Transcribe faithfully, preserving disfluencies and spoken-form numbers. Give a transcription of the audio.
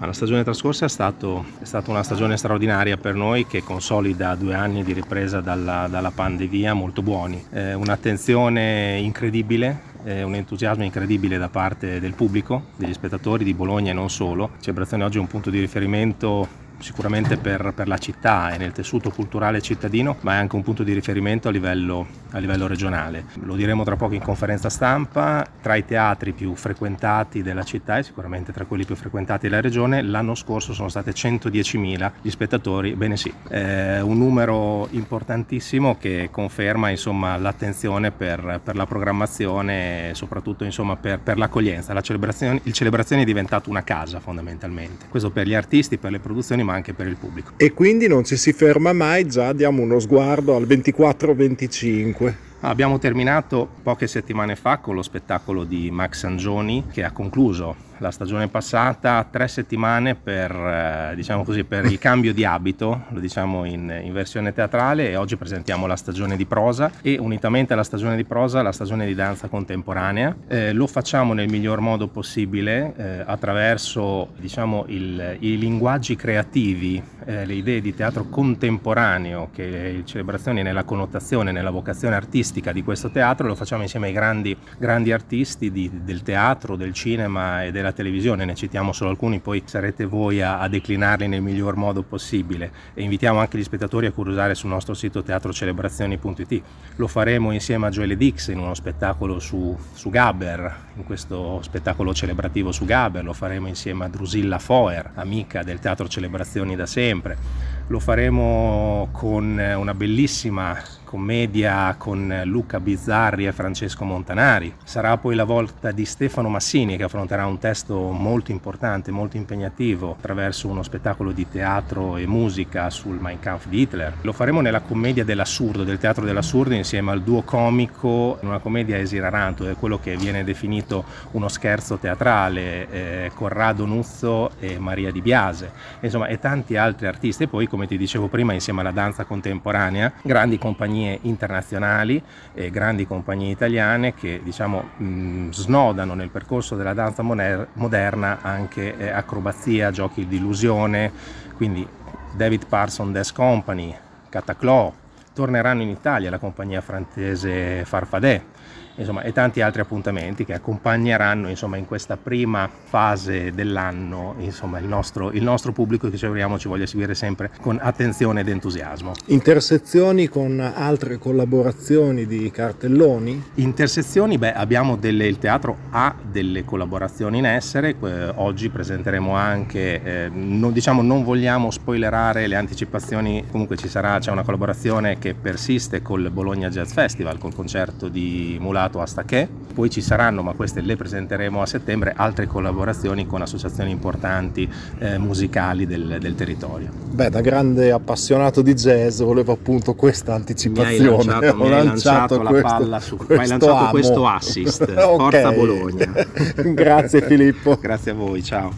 La stagione trascorsa è, stato, è stata una stagione straordinaria per noi, che consolida due anni di ripresa dalla, dalla pandemia molto buoni. Eh, un'attenzione incredibile, eh, un entusiasmo incredibile da parte del pubblico, degli spettatori di Bologna e non solo. Celebrazione oggi è un punto di riferimento sicuramente per, per la città e nel tessuto culturale cittadino, ma è anche un punto di riferimento a livello, a livello regionale. Lo diremo tra poco in conferenza stampa. Tra i teatri più frequentati della città e sicuramente tra quelli più frequentati della regione, l'anno scorso sono state centodiecimila gli spettatori. Bene sì, è un numero importantissimo che conferma insomma l'attenzione per, per la programmazione e soprattutto insomma per, per l'accoglienza. La celebrazione, il celebrazione è diventato una casa fondamentalmente, questo per gli artisti, per le produzioni, ma anche per il pubblico. E quindi non ci si ferma mai, già diamo uno sguardo al ventiquattro venticinque. Abbiamo terminato poche settimane fa con lo spettacolo di Max Angioni, che ha concluso la stagione passata, tre settimane per, eh, diciamo così, per il cambio di abito, lo diciamo in, in versione teatrale, e oggi presentiamo la stagione di prosa e unitamente alla stagione di prosa la stagione di danza contemporanea. Eh, lo facciamo nel miglior modo possibile eh, attraverso diciamo il, i linguaggi creativi, eh, le idee di teatro contemporaneo che le celebrazioni nella connotazione, nella vocazione artistica di questo teatro. Lo facciamo insieme ai grandi, grandi artisti di, del teatro, del cinema e della televisione. Ne citiamo solo alcuni, poi sarete voi a, a declinarli nel miglior modo possibile, e invitiamo anche gli spettatori a curiosare sul nostro sito teatrocelebrazioni punto it. Lo faremo insieme a Joelle Dix in uno spettacolo su, su Gaber, in questo spettacolo celebrativo su Gaber. Lo faremo insieme a Drusilla Foer, amica del Teatro Celebrazioni da sempre. Lo faremo con una bellissima commedia con Luca Bizzarri e Francesco Montanari. Sarà poi la volta di Stefano Massini, che affronterà un testo molto importante, molto impegnativo, attraverso uno spettacolo di teatro e musica sul Mein Kampf di Hitler. Lo faremo nella commedia dell'assurdo, del teatro dell'assurdo, insieme al duo comico, in una commedia esilarante, è quello che viene definito uno scherzo teatrale, eh, Corrado Nuzzo e Maria Di Biase, insomma, e tanti altri artisti. E poi, come ti dicevo prima, insieme alla danza contemporanea, grandi compagnie internazionali e grandi compagnie italiane che diciamo mh, snodano nel percorso della danza moner- moderna anche eh, acrobazia, giochi di illusione. Quindi David Parson Dance Company, Cataclò, torneranno in Italia la compagnia francese Farfadet, insomma, e tanti altri appuntamenti che accompagneranno insomma in questa prima fase dell'anno insomma il nostro, il nostro pubblico, che ci auguriamo ci voglia seguire sempre con attenzione ed entusiasmo. Intersezioni con altre collaborazioni di cartelloni? Intersezioni, beh, abbiamo delle, il teatro ha delle collaborazioni in essere. Eh, oggi presenteremo anche, eh, non, diciamo non vogliamo spoilerare le anticipazioni, comunque ci sarà, c'è una collaborazione che persiste col Bologna Jazz Festival, col concerto di Mulato Astaché. Poi ci saranno, ma queste le presenteremo a settembre, altre collaborazioni con associazioni importanti eh, musicali del, del territorio. Beh, da grande appassionato di jazz volevo appunto questa anticipazione. Mi hai lanciato, mi hai lanciato la questo, palla su, mi hai lanciato amo. questo assist. Okay. Forza Bologna. Grazie Filippo. Grazie a voi, ciao.